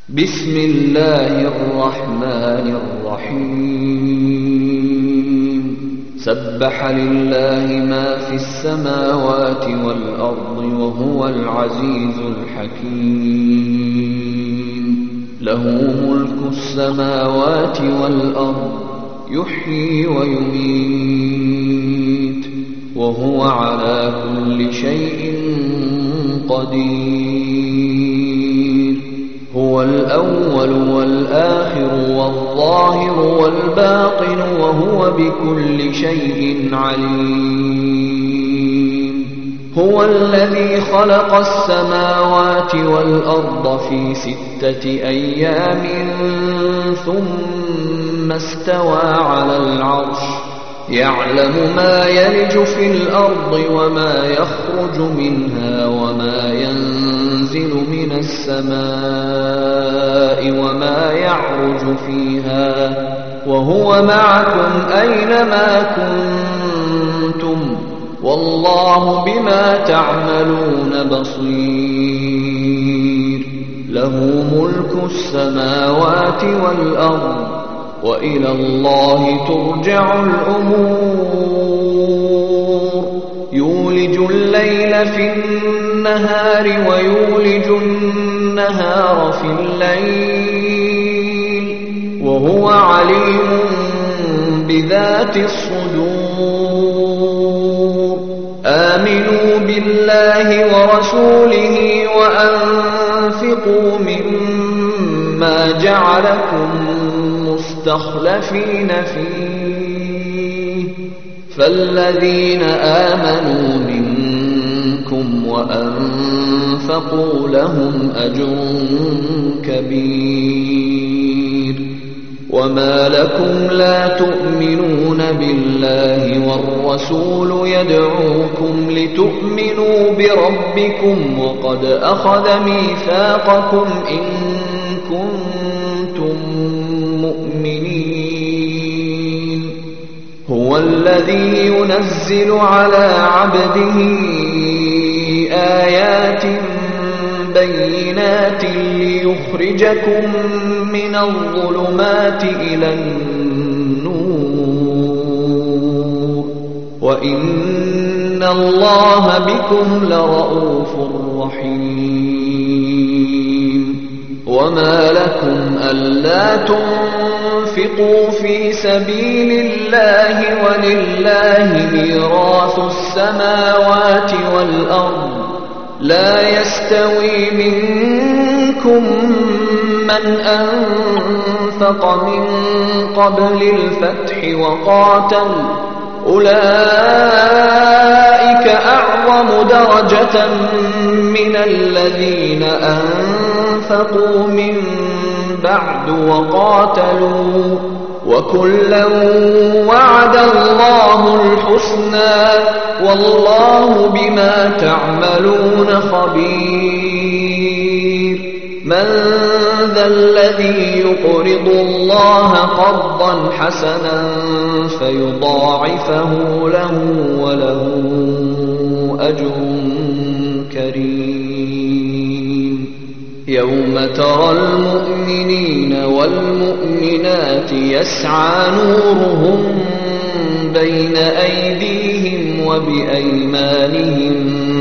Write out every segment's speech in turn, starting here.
بسم الله الرحمن الرحيم سبح لله ما في السماوات والأرض وهو العزيز الحكيم له ملك السماوات والأرض يحيي ويميت وهو على كل شيء قدير هو الأول والآخر والظاهر والباطن وهو بكل شيء عليم هو الذي خلق السماوات والأرض في 6 أيام ثم استوى على العرش يعلم ما يلج في الأرض وما يخرج منها وما ينزل من السماء وما يعرج فيها وهو معكم أينما كنتم والله بما تعملون بصير له ملك السماوات والأرض وإلى الله ترجع الأمور يولج الليل في النهار ويولج النهار في الليل وهو عليم بذات الصدور آمنوا بالله ورسوله وأنفقوا مما جعلكم مستخلفين فيه فالذين آمنوا منكم وأنفقوا لهم أجر كبير وما لكم لا تؤمنون بالله والرسول يدعوكم لتؤمنوا بربكم وقد أخذ ميثاقكم إن كنتم مؤمنين هو الذي ينزل على عبده آيات بينات ليخرجكم من الظلمات إلى النور وإن الله بكم لرؤوف رحيم وما لكم ألا تنفقوا في سبيل الله ولله ميراث السماوات والأرض لا يستوي منكم من أنفق من قبل الفتح وقاتل أولئك أعظم درجة من الذين أنفقوا من بعد وقاتلوا وكلا وعد الله الحسنى والله بما تعملون خبير من ذا الذي يقرض الله قرضا حسنا فيضاعفه له وله أجر كريم يوم ترى المؤمنين والمؤمنات يسعى نورهم بين أيديهم وبأيمانهم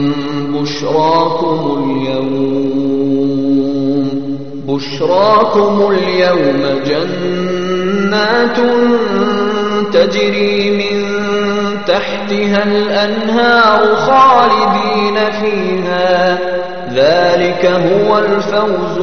بشراكم اليوم جنات تجري من تحتها الأنهار خالدين فيها ذلك هو الفوز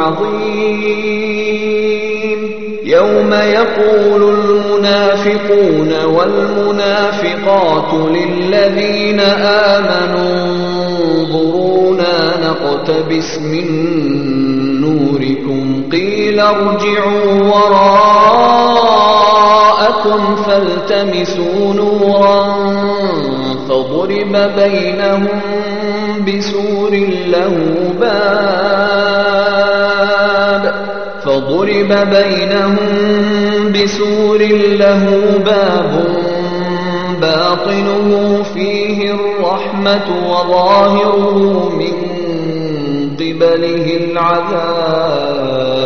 العظيم يوم يقول المنافقون والمنافقات للذين آمنوا انظرونا نقتبس من نوركم قيل ارجعوا وراءكم فالتمسوا نورا فضرب بينهم بسور له باب باطنه فيه الرحمة وظاهره من قبله العذاب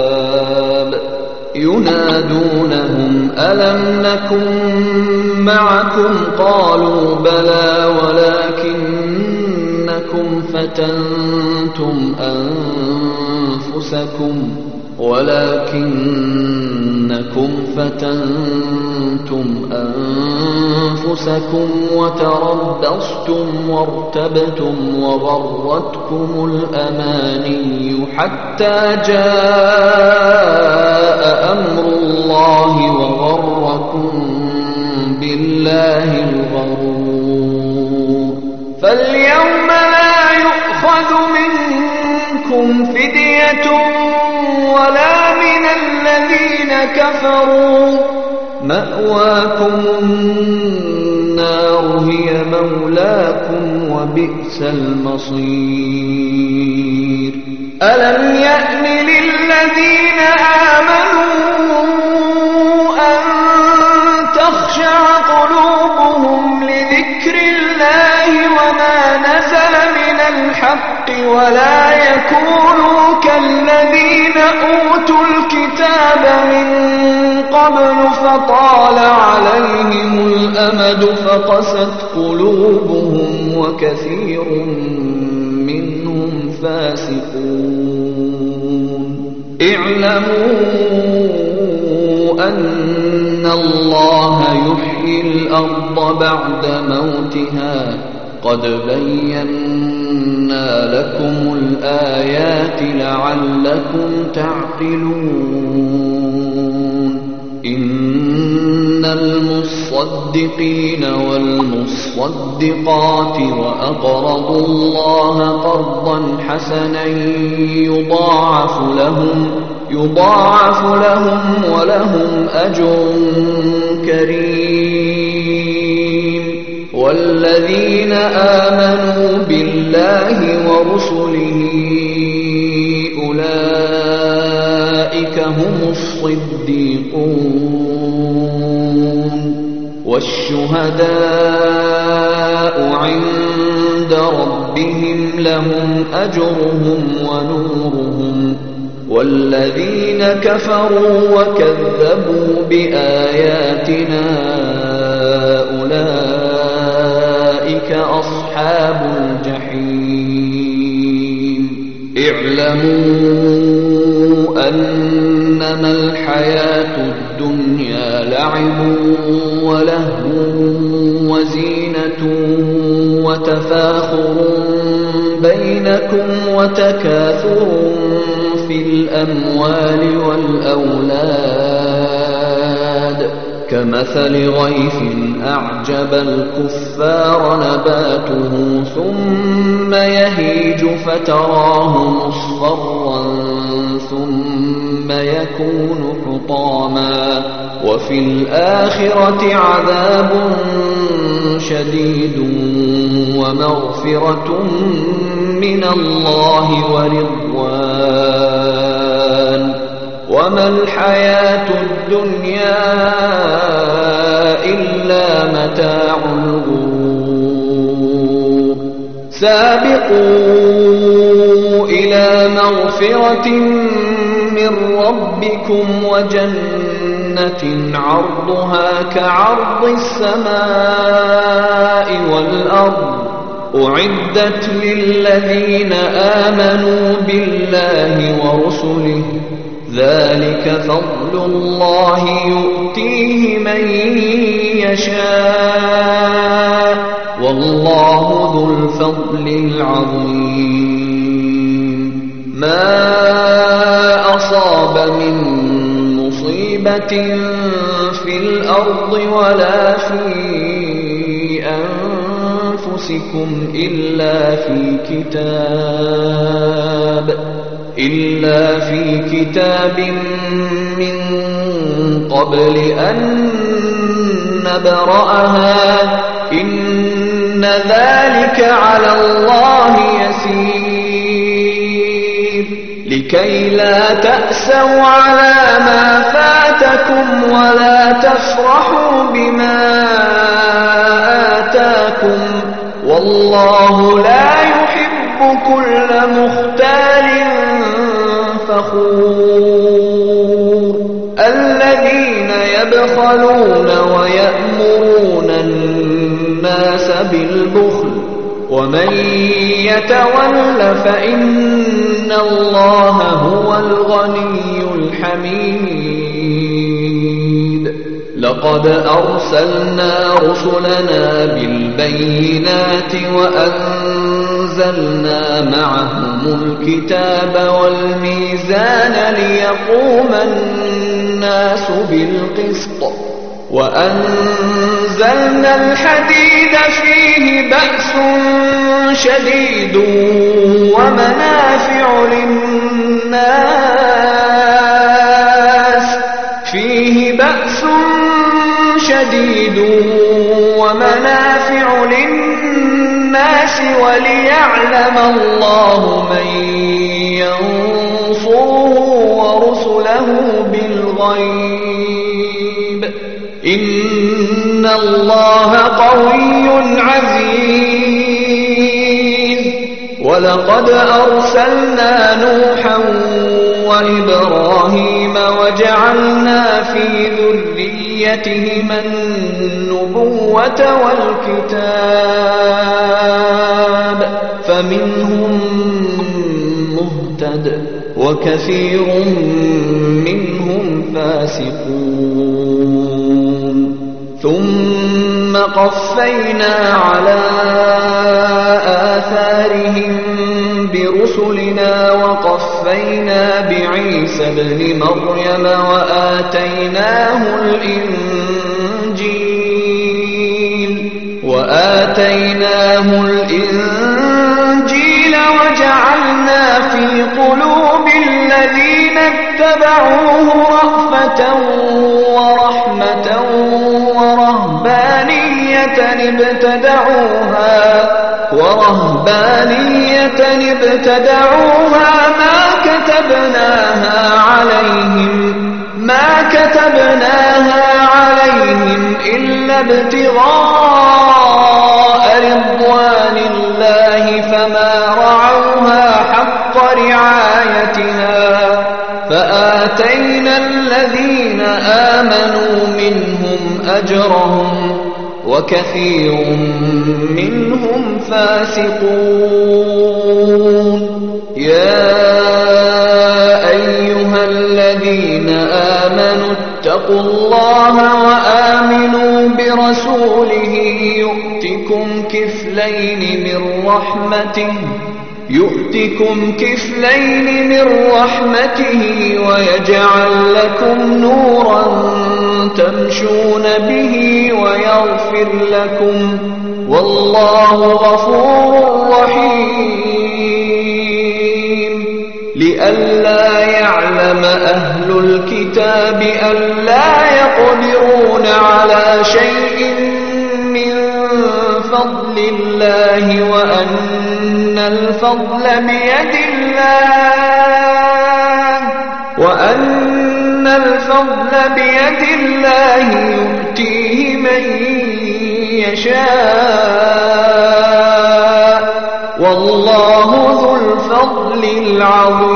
ينادونهم ألم نكن معكم قالوا بلى ولكنكم فتنتم أنفسكم وتربصتم وارتبتم وغرتكم الأماني حتى جاء أمر الله وغركم بالله الغرور فاليوم لا يؤخذ منكم فدية ولا من الذين كفروا مأواكم النار هي مولاكم وبئس المصير ألم يأن للذين آمنوا أن تخشع قلوبهم لذكر الله وما نزل من الحق ولا يكونوا كالذين أوتوا الكتاب من قبل فطال عليهم الأمد فقست قلوبهم وكثير منهم فاسقون اعلموا أن الله يحيي الأرض بعد موتها قد بينا لكم الآيات لعلكم تعقلون إن المصدقين والمصدقات وأقرضوا الله قرضا حسنا يضاعف لهم ولهم أجر كريم والذين آمنوا بالله ورسله أولئك هم الصديقون والشهداء عند ربهم لهم أجرهم ونورهم والذين كفروا وكذبوا بآياتنا أولئك أصحاب الجحيم اعلموا أنما الحياة الدنيا لعب ولهو وزينة وتفاخر بينكم وتكاثر في الأموال والأولاد كمثل غيث أعجب الكفار نباته ثم يهيج فتراه مصفرا ثم يكون حطاما وفي الآخرة عذاب شديد ومغفرة من الله ورضوان وما الحياة الدنيا إلا متاع الغرور سابقوا إلى مغفرة من ربكم وجنة عرضها كعرض السماء والأرض أعدت للذين آمنوا بالله ورسله ذلك فضل الله يؤتيه من يشاء والله ذو الفضل العظيم ما أصاب من مصيبة في الأرض ولا في أنفسكم إلا في كتاب من قبل أن نبرأها إن ذلك على الله يسير لكي لا تأسوا على ما فاتكم ولا تفرحوا بما آتاكم والله لا يحب كل مختال فخور الذين يبخلون ويأمرون الناس بالبخل ومن يتول فإن الله هو الغني الحميد لقد أرسلنا رسلنا بالبينات وأنزلنا معهم الكتاب والميزان ليقوم الناس بالقسط وأنزلنا الحديد فيه بأس شديد ومنافع للناس وليعلم الله من ينصره ورسله بالغيب إن الله قوي عزيز ولقد أرسلنا نوحا وإبراهيم وجعلنا في ذريتهما النبوة والكتاب فمنهم مهتد وكثير منهم فاسقون ثم قفينا على آثارهم برسلنا وقفينا بعيسى ابن مريم وآتيناه الإنجيل وجعلنا في قلوب الذين اتبعوه رأفة ورحمة ورهبانية ابتدعوها ما كتبناها عليهم إلا ابتغاء رضوان الله فما رعوها حق رعايتها فآتينا الذين آمنوا منهم أجرهم وكثير منهم فاسقون يا أيها الذين آمنوا اتقوا الله وآمنوا برسوله يؤتكم كفلين من رحمته ويجعل لكم نورا تمشون به ويغفر لكم والله غفور رحيم لئلا يعلم أهل الكتاب ألا يقدرون على شيء من فضل الله وأن الفضل بيد الله يؤتيه من يشاء والله ذو الفضل العظيم